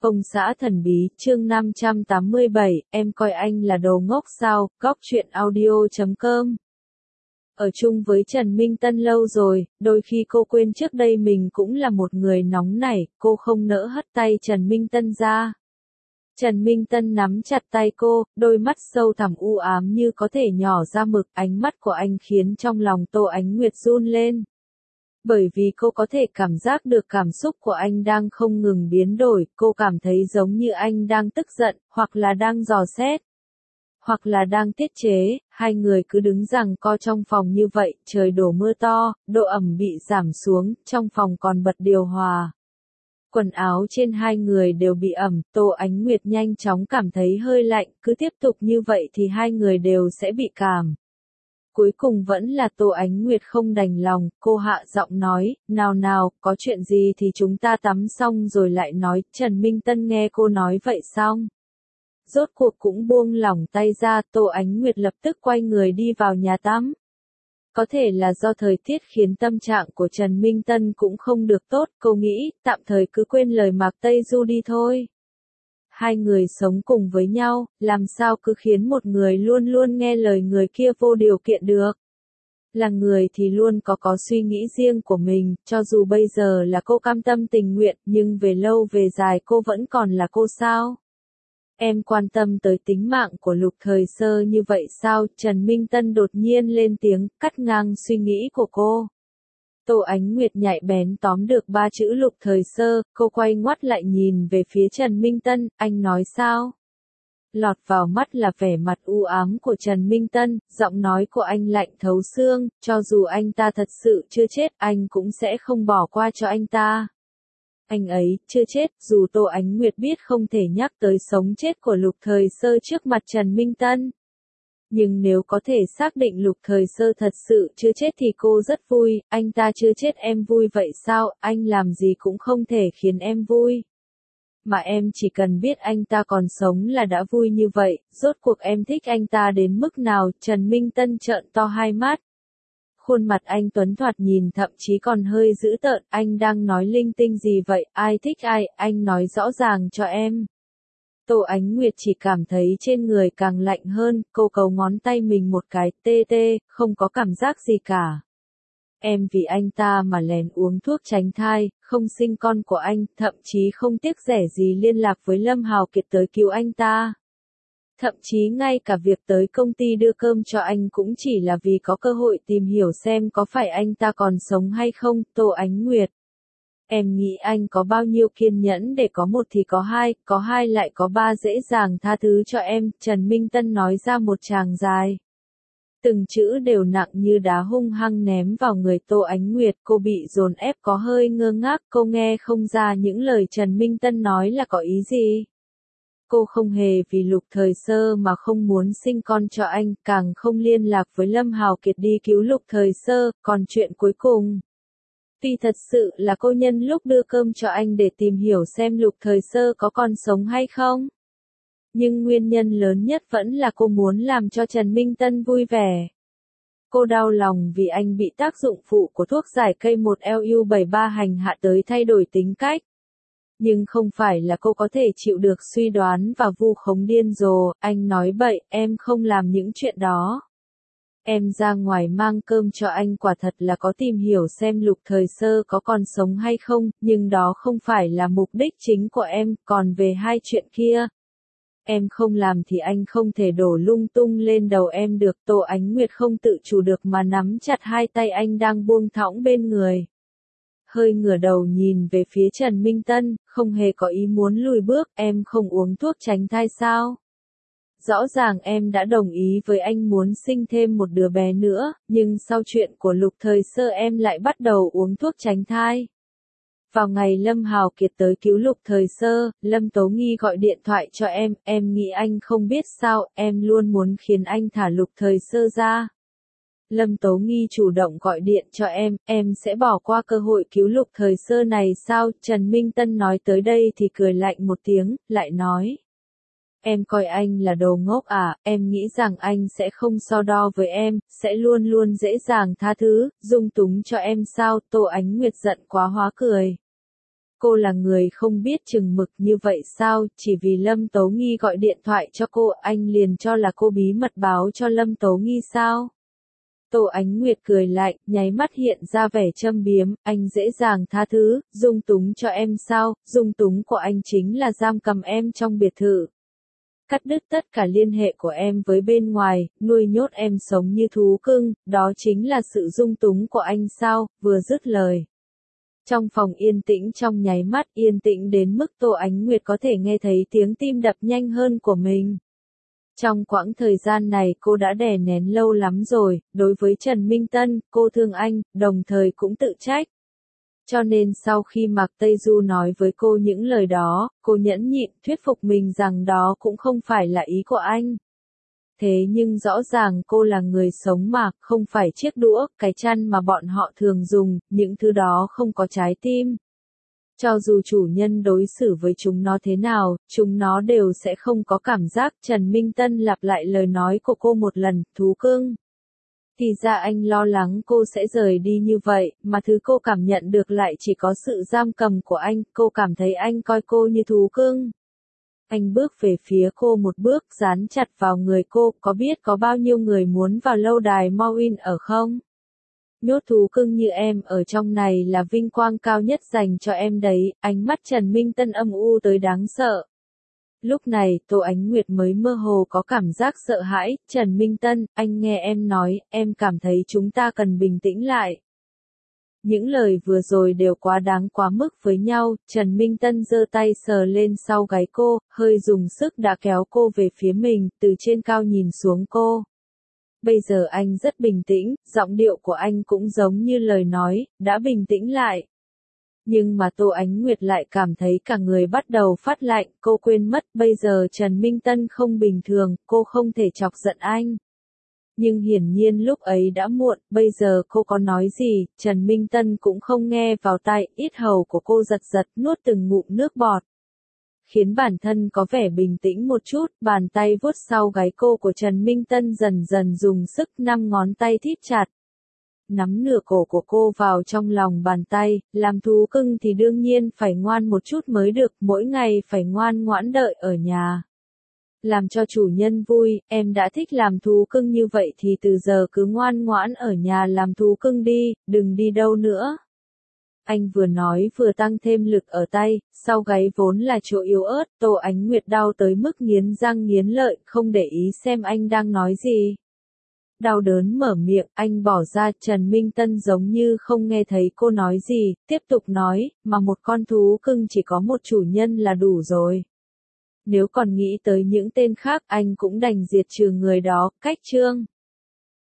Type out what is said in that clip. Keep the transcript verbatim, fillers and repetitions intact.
Công xã thần bí, chương năm trăm tám mươi bảy, em coi anh là đồ ngốc sao, góc truyện audio chấm com. Ở chung với Trần Minh Tân lâu rồi, đôi khi cô quên trước đây mình cũng là một người nóng nảy, cô không nỡ hất tay Trần Minh Tân ra. Trần Minh Tân nắm chặt tay cô, đôi mắt sâu thẳm u ám như có thể nhỏ ra mực, ánh mắt của anh khiến trong lòng Tô Ánh Nguyệt run lên. Bởi vì cô có thể cảm giác được cảm xúc của anh đang không ngừng biến đổi, cô cảm thấy giống như anh đang tức giận, hoặc là đang dò xét, hoặc là đang tiết chế. Hai người cứ đứng giằng co trong phòng như vậy, trời đổ mưa to, độ ẩm bị giảm xuống, trong phòng còn bật điều hòa. Quần áo trên hai người đều bị ẩm, Tô Ánh Nguyệt nhanh chóng cảm thấy hơi lạnh, cứ tiếp tục như vậy thì hai người đều sẽ bị cảm. Cuối cùng vẫn là Tô Ánh Nguyệt không đành lòng, cô hạ giọng nói, nào nào, có chuyện gì thì chúng ta tắm xong rồi lại nói. Trần Minh Tân nghe cô nói vậy xong, rốt cuộc cũng buông lỏng tay ra. Tô Ánh Nguyệt lập tức quay người đi vào nhà tắm. Có thể là do thời tiết khiến tâm trạng của Trần Minh Tân cũng không được tốt, cô nghĩ, tạm thời cứ quên lời Mạc Tây Du đi thôi. Hai người sống cùng với nhau, làm sao cứ khiến một người luôn luôn nghe lời người kia vô điều kiện được. Là người thì luôn có có suy nghĩ riêng của mình, cho dù bây giờ là cô cam tâm tình nguyện, nhưng về lâu về dài cô vẫn còn là cô sao? Em quan tâm tới tính mạng của Lục Thời Sơ như vậy sao? Trần Minh Tân đột nhiên lên tiếng, cắt ngang suy nghĩ của cô. Tô Ánh Nguyệt nhạy bén tóm được ba chữ Lục Thời Sơ, cô quay ngoắt lại nhìn về phía Trần Minh Tân, anh nói sao? Lọt vào mắt là vẻ mặt u ám của Trần Minh Tân, giọng nói của anh lạnh thấu xương, cho dù anh ta thật sự chưa chết, anh cũng sẽ không bỏ qua cho anh ta. Anh ấy chưa chết, dù Tô Ánh Nguyệt biết không thể nhắc tới sống chết của Lục Thời Sơ trước mặt Trần Minh Tân. Nhưng nếu có thể xác định Lục Thời Sơ thật sự chưa chết thì cô rất vui. Anh ta chưa chết em vui vậy sao? Anh làm gì cũng không thể khiến em vui. Mà em chỉ cần biết anh ta còn sống là đã vui như vậy. Rốt cuộc em thích anh ta đến mức nào? Trần Minh Tân trợn to hai mắt. Khuôn mặt anh tuấn thoạt nhìn thậm chí còn hơi dữ tợn. Anh đang nói linh tinh gì vậy? Ai thích ai? Anh nói rõ ràng cho em. Tô Ánh Nguyệt chỉ cảm thấy trên người càng lạnh hơn, cô cấu ngón tay mình một cái, tê tê, không có cảm giác gì cả. Em vì anh ta mà lén uống thuốc tránh thai, không sinh con của anh, thậm chí không tiếc rẻ gì liên lạc với Lâm Hào Kiệt tới cứu anh ta. Thậm chí ngay cả việc tới công ty đưa cơm cho anh cũng chỉ là vì có cơ hội tìm hiểu xem có phải anh ta còn sống hay không. Tô Ánh Nguyệt, em nghĩ anh có bao nhiêu kiên nhẫn để có một thì có hai, có hai lại có ba dễ dàng tha thứ cho em. Trần Minh Tân nói ra một tràng dài. Từng chữ đều nặng như đá hung hăng ném vào người Tô Ánh Nguyệt, cô bị dồn ép có hơi ngơ ngác, cô nghe không ra những lời Trần Minh Tân nói là có ý gì. Cô không hề vì Lục Thời Sơ mà không muốn sinh con cho anh, càng không liên lạc với Lâm Hào Kiệt đi cứu Lục Thời Sơ, còn chuyện cuối cùng. Tuy thật sự là cô nhân lúc đưa cơm cho anh để tìm hiểu xem Lục Thời Sơ có còn sống hay không. Nhưng nguyên nhân lớn nhất vẫn là cô muốn làm cho Trần Minh Tân vui vẻ. Cô đau lòng vì anh bị tác dụng phụ của thuốc giải cây một L U bảy ba hành hạ tới thay đổi tính cách. Nhưng không phải là cô có thể chịu được suy đoán và vu khống điên rồ. Anh nói bậy, em không làm những chuyện đó. Em ra ngoài mang cơm cho anh quả thật là có tìm hiểu xem Lục Thời Sơ có còn sống hay không, nhưng đó không phải là mục đích chính của em. Còn về hai chuyện kia, em không làm thì anh không thể đổ lung tung lên đầu em được. Tô Ánh Nguyệt không tự chủ được mà nắm chặt hai tay anh đang buông thõng bên người. Hơi ngửa đầu nhìn về phía Trần Minh Tân, không hề có ý muốn lùi bước. Em không uống thuốc tránh thai sao? Rõ ràng em đã đồng ý với anh muốn sinh thêm một đứa bé nữa, nhưng sau chuyện của Lục Thời Sơ em lại bắt đầu uống thuốc tránh thai. Vào ngày Lâm Hào Kiệt tới cứu Lục Thời Sơ, Lâm Tố Nghi gọi điện thoại cho em, em nghĩ anh không biết sao, em luôn muốn khiến anh thả Lục Thời Sơ ra. Lâm Tố Nghi chủ động gọi điện cho em, em sẽ bỏ qua cơ hội cứu Lục Thời Sơ này sao? Trần Minh Tân nói tới đây thì cười lạnh một tiếng, lại nói. Em coi anh là đồ ngốc à, em nghĩ rằng anh sẽ không so đo với em, sẽ luôn luôn dễ dàng tha thứ, dung túng cho em sao? Tô Ánh Nguyệt giận quá hóa cười. Cô là người không biết chừng mực như vậy sao, chỉ vì Lâm Tố Nghi gọi điện thoại cho cô, anh liền cho là cô bí mật báo cho Lâm Tố Nghi sao? Tô Ánh Nguyệt cười lạnh, nháy mắt hiện ra vẻ châm biếm, anh dễ dàng tha thứ, dung túng cho em sao, dung túng của anh chính là giam cầm em trong biệt thự. Cắt đứt tất cả liên hệ của em với bên ngoài, nuôi nhốt em sống như thú cưng, đó chính là sự dung túng của anh sao, vừa dứt lời. Trong phòng yên tĩnh trong nháy mắt, yên tĩnh đến mức Tô Ánh Nguyệt có thể nghe thấy tiếng tim đập nhanh hơn của mình. Trong quãng thời gian này cô đã đè nén lâu lắm rồi, đối với Trần Minh Tân, cô thương anh, đồng thời cũng tự trách. Cho nên sau khi Mạc Tây Du nói với cô những lời đó, cô nhẫn nhịn thuyết phục mình rằng đó cũng không phải là ý của anh. Thế nhưng rõ ràng cô là người sống mà, không phải chiếc đũa, cái chăn mà bọn họ thường dùng, những thứ đó không có trái tim. Cho dù chủ nhân đối xử với chúng nó thế nào, chúng nó đều sẽ không có cảm giác. Trần Minh Tân lặp lại lời nói của cô một lần, thú cưng. Thì ra anh lo lắng cô sẽ rời đi như vậy, mà thứ cô cảm nhận được lại chỉ có sự giam cầm của anh, cô cảm thấy anh coi cô như thú cưng. Anh bước về phía cô một bước, dán chặt vào người cô, có biết có bao nhiêu người muốn vào lâu đài Mawin ở không? Nhốt thú cưng như em ở trong này là vinh quang cao nhất dành cho em đấy, ánh mắt Trần Minh Tân âm u tới đáng sợ. Lúc này, Tô Ánh Nguyệt mới mơ hồ có cảm giác sợ hãi, Trần Minh Tân, anh nghe em nói, em cảm thấy chúng ta cần bình tĩnh lại. Những lời vừa rồi đều quá đáng quá mức với nhau, Trần Minh Tân giơ tay sờ lên sau gáy cô, hơi dùng sức đã kéo cô về phía mình, từ trên cao nhìn xuống cô. Bây giờ anh rất bình tĩnh, giọng điệu của anh cũng giống như lời nói, đã bình tĩnh lại. Nhưng mà Tô Ánh Nguyệt lại cảm thấy cả người bắt đầu phát lạnh, cô quên mất bây giờ Trần Minh Tân không bình thường, cô không thể chọc giận anh. Nhưng hiển nhiên lúc ấy đã muộn, bây giờ cô có nói gì, Trần Minh Tân cũng không nghe vào tai, yết hầu của cô giật giật, nuốt từng ngụm nước bọt. Khiến bản thân có vẻ bình tĩnh một chút, bàn tay vuốt sau gáy cô của Trần Minh Tân dần dần dùng sức, năm ngón tay thít chặt. Nắm nửa cổ của cô vào trong lòng bàn tay, làm thú cưng thì đương nhiên phải ngoan một chút mới được, mỗi ngày phải ngoan ngoãn đợi ở nhà. Làm cho chủ nhân vui, em đã thích làm thú cưng như vậy thì từ giờ cứ ngoan ngoãn ở nhà làm thú cưng đi, đừng đi đâu nữa. Anh vừa nói vừa tăng thêm lực ở tay, sau gáy vốn là chỗ yếu ớt, Tô Ánh Nguyệt đau tới mức nghiến răng nghiến lợi, không để ý xem anh đang nói gì. Đau đớn mở miệng, anh bỏ ra, Trần Minh Tân giống như không nghe thấy cô nói gì, tiếp tục nói, mà một con thú cưng chỉ có một chủ nhân là đủ rồi. Nếu còn nghĩ tới những tên khác, anh cũng đành diệt trừ người đó, cách chương.